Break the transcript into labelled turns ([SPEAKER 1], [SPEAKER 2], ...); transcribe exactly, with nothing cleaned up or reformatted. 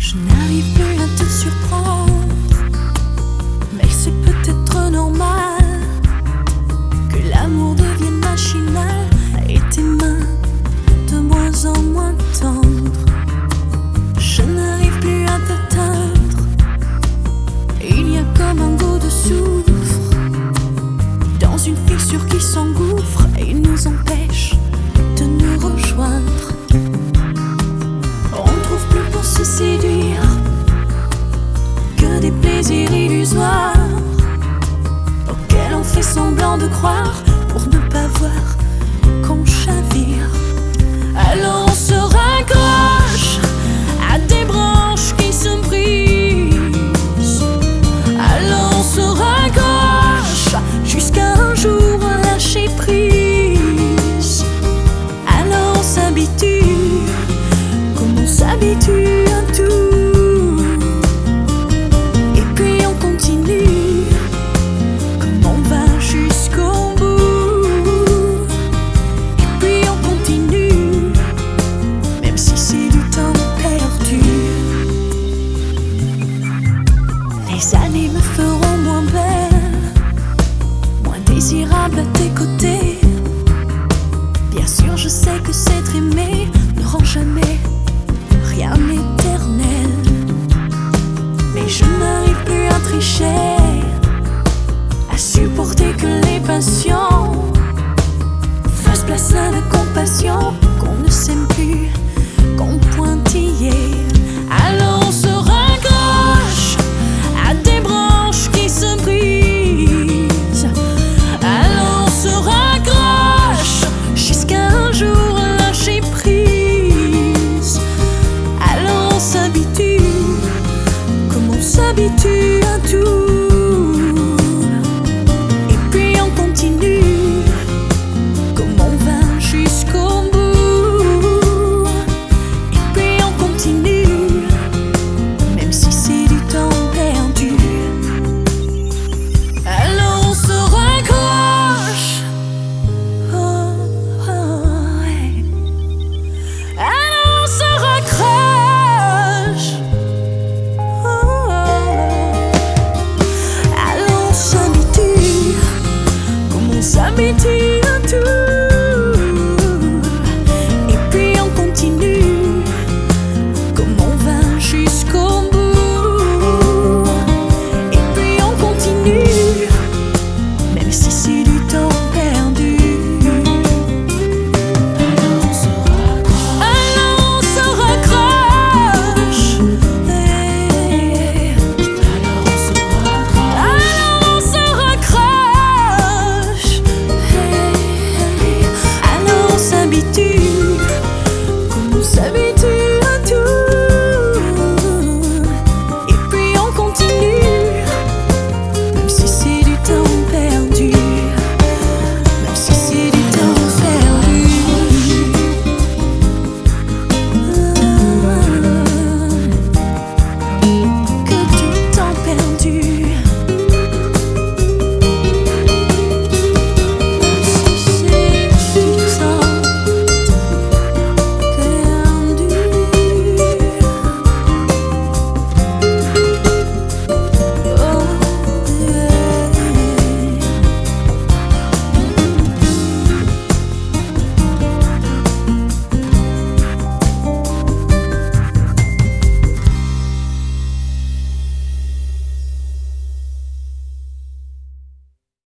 [SPEAKER 1] Je n'arrive plus à te surprendre, mais c'est peut-être normal que l'amour devienne machinal et tes mains de moins en moins tendres. Je n'arrive plus à t'atteindre, il y a comme un goût de soufre dans une fissure qui s'engouffre et nous empêche de nous rejoindre. On ne trouve plus pour se séduire que des plaisirs illusoires auxquels on fait semblant de croire pour ne pas voir qu'on chavire.